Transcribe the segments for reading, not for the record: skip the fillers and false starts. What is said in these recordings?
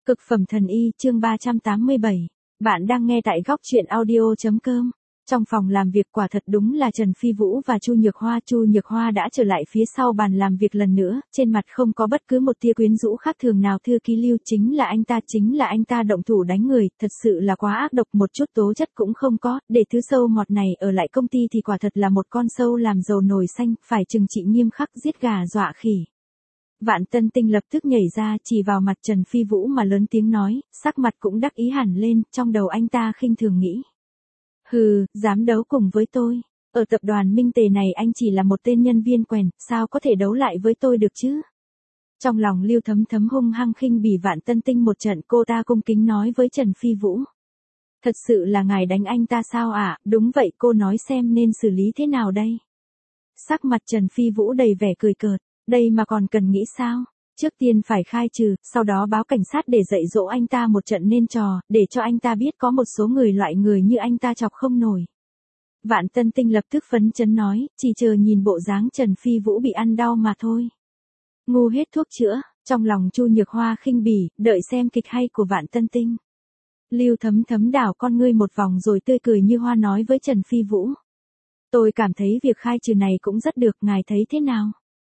Cực phẩm thần y chương 387. Bạn đang nghe tại góc truyện audio.com. Trong phòng làm việc quả thật đúng là Trần Phi Vũ và Chu Nhược Hoa. Chu Nhược Hoa đã trở lại phía sau bàn làm việc lần nữa, trên mặt không có bất cứ một tia quyến rũ khác thường nào. Thư ký Lưu chính là anh ta động thủ đánh người, thật sự là quá ác độc, một chút tố chất cũng không có, để thứ sâu mọt này ở lại công ty thì quả thật là một con sâu làm dầu nồi xanh, phải trừng trị nghiêm khắc, giết gà dọa khỉ. Vạn Tân Tinh lập tức nhảy ra chỉ vào mặt Trần Phi Vũ mà lớn tiếng nói, sắc mặt cũng đắc ý hẳn lên, trong đầu anh ta khinh thường nghĩ. Hừ, dám đấu cùng với tôi. Ở tập đoàn Minh Tề này anh chỉ là một tên nhân viên quèn, sao có thể đấu lại với tôi được chứ? Trong lòng Lưu Thấm Thấm hung hăng khinh bỉ Vạn Tân Tinh một trận, cô ta cung kính nói với Trần Phi Vũ. Thật sự là ngài đánh anh ta sao ạ? Đúng vậy, cô nói xem nên xử lý thế nào đây? Sắc mặt Trần Phi Vũ đầy vẻ cười cợt. Đây mà còn cần nghĩ sao? Trước tiên phải khai trừ, sau đó báo cảnh sát để dạy dỗ anh ta một trận nên trò, để cho anh ta biết có một số loại người như anh ta chọc không nổi. Vạn Tân Tinh lập tức phấn chấn nói, chỉ chờ nhìn bộ dáng Trần Phi Vũ bị ăn đau mà thôi. Ngu hết thuốc chữa, trong lòng Chu Nhược Hoa khinh bỉ, đợi xem kịch hay của Vạn Tân Tinh. Lưu Thấm Thấm đảo con ngươi một vòng rồi tươi cười như hoa nói với Trần Phi Vũ. Tôi cảm thấy việc khai trừ này cũng rất được, ngài thấy thế nào?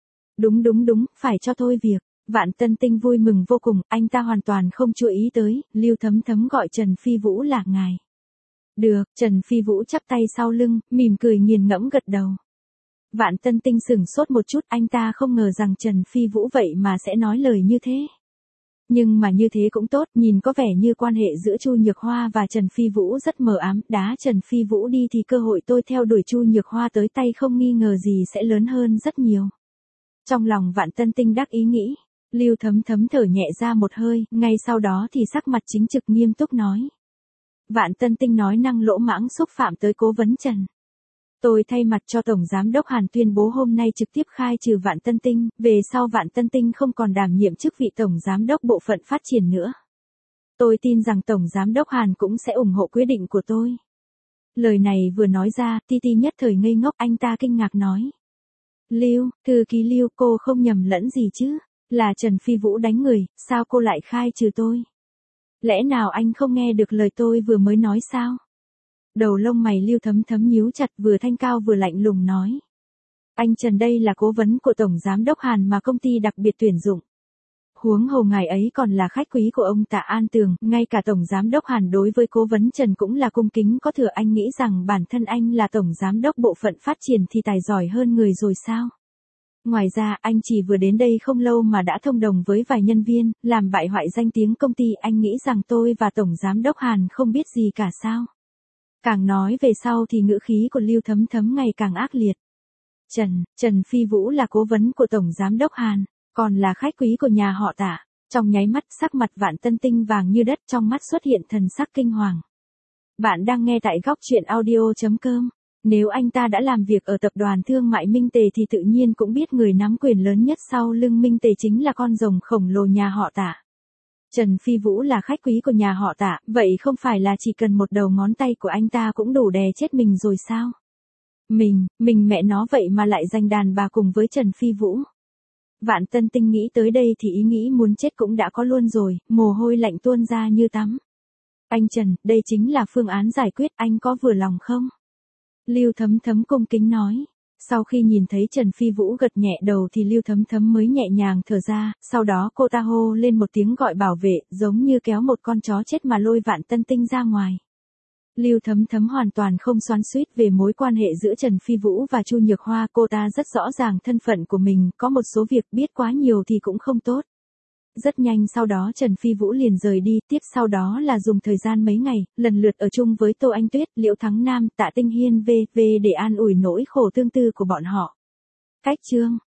Đúng, phải cho tôi việc. Vạn Tân Tinh vui mừng vô cùng, anh ta hoàn toàn không chú ý tới, Lưu Thấm Thấm gọi Trần Phi Vũ là ngài. Được, Trần Phi Vũ chắp tay sau lưng, mỉm cười nghiền ngẫm gật đầu. Vạn Tân Tinh sửng sốt một chút, anh ta không ngờ rằng Trần Phi Vũ vậy mà sẽ nói lời như thế. Nhưng mà như thế cũng tốt, nhìn có vẻ như quan hệ giữa Chu Nhược Hoa và Trần Phi Vũ rất mờ ám, đá Trần Phi Vũ đi thì cơ hội tôi theo đuổi Chu Nhược Hoa tới tay không nghi ngờ gì sẽ lớn hơn rất nhiều. Trong lòng Vạn Tân Tinh đắc ý nghĩ, Lưu Thấm Thấm thở nhẹ ra một hơi, ngay sau đó thì sắc mặt chính trực nghiêm túc nói. Vạn Tân Tinh nói năng lỗ mãng xúc phạm tới cố vấn Trần. Tôi thay mặt cho Tổng Giám đốc Hàn tuyên bố hôm nay trực tiếp khai trừ Vạn Tân Tinh, về sau Vạn Tân Tinh không còn đảm nhiệm chức vị Tổng Giám đốc bộ phận phát triển nữa. Tôi tin rằng Tổng Giám đốc Hàn cũng sẽ ủng hộ quyết định của tôi. Lời này vừa nói ra, Ti nhất thời ngây ngốc, anh ta kinh ngạc nói. Lưu, thư ký Lưu, cô không nhầm lẫn gì chứ? Là Trần Phi Vũ đánh người, sao cô lại khai trừ tôi? Lẽ nào anh không nghe được lời tôi vừa mới nói sao? Đầu lông mày Lưu Thấm Thấm nhíu chặt, vừa thanh cao vừa lạnh lùng nói. Anh Trần đây là cố vấn của Tổng Giám đốc Hàn mà công ty đặc biệt tuyển dụng. Huống hồ ngài ấy còn là khách quý của ông Tạ An Tường, ngay cả Tổng Giám đốc Hàn đối với cố vấn Trần cũng là cung kính có thừa. Anh nghĩ rằng bản thân anh là Tổng Giám đốc bộ phận phát triển thì tài giỏi hơn người rồi sao? Ngoài ra, anh chỉ vừa đến đây không lâu mà đã thông đồng với vài nhân viên, làm bại hoại danh tiếng công ty. Anh nghĩ rằng tôi và Tổng Giám đốc Hàn không biết gì cả sao? Càng nói về sau thì ngữ khí của Lưu Thấm Thấm ngày càng ác liệt. Trần Phi Vũ là cố vấn của Tổng Giám đốc Hàn, còn là khách quý của nhà họ Tạ. Trong nháy mắt sắc mặt Vạn Tân Tinh vàng như đất, trong mắt xuất hiện thần sắc kinh hoàng. Bạn đang nghe tại góc truyện audio.com. Nếu anh ta đã làm việc ở tập đoàn thương mại Minh Tề thì tự nhiên cũng biết người nắm quyền lớn nhất sau lưng Minh Tề chính là con rồng khổng lồ nhà họ Tạ. Trần Phi Vũ là khách quý của nhà họ Tạ, vậy không phải là chỉ cần một đầu ngón tay của anh ta cũng đủ đè chết mình rồi sao? Mình mẹ nó vậy mà lại giành đàn bà cùng với Trần Phi Vũ. Vạn Tân Tinh nghĩ tới đây thì ý nghĩ muốn chết cũng đã có luôn rồi, mồ hôi lạnh tuôn ra như tắm. Anh Trần, đây chính là phương án giải quyết, anh có vừa lòng không? Lưu Thấm Thấm cung kính nói. Sau khi nhìn thấy Trần Phi Vũ gật nhẹ đầu thì Lưu Thấm Thấm mới nhẹ nhàng thở ra, sau đó cô ta hô lên một tiếng gọi bảo vệ, giống như kéo một con chó chết mà lôi Vạn Tân Tinh ra ngoài. Lưu Thấm Thấm hoàn toàn không xoắn xuýt về mối quan hệ giữa Trần Phi Vũ và Chu Nhược Hoa, cô ta rất rõ ràng thân phận của mình, có một số việc biết quá nhiều thì cũng không tốt. Rất nhanh sau đó Trần Phi Vũ liền rời đi, tiếp sau đó là dùng thời gian mấy ngày, lần lượt ở chung với Tô Anh Tuyết, Liễu Thắng Nam, Tạ Tinh Hiên v.v. để an ủi nỗi khổ tương tư của bọn họ. Cách chương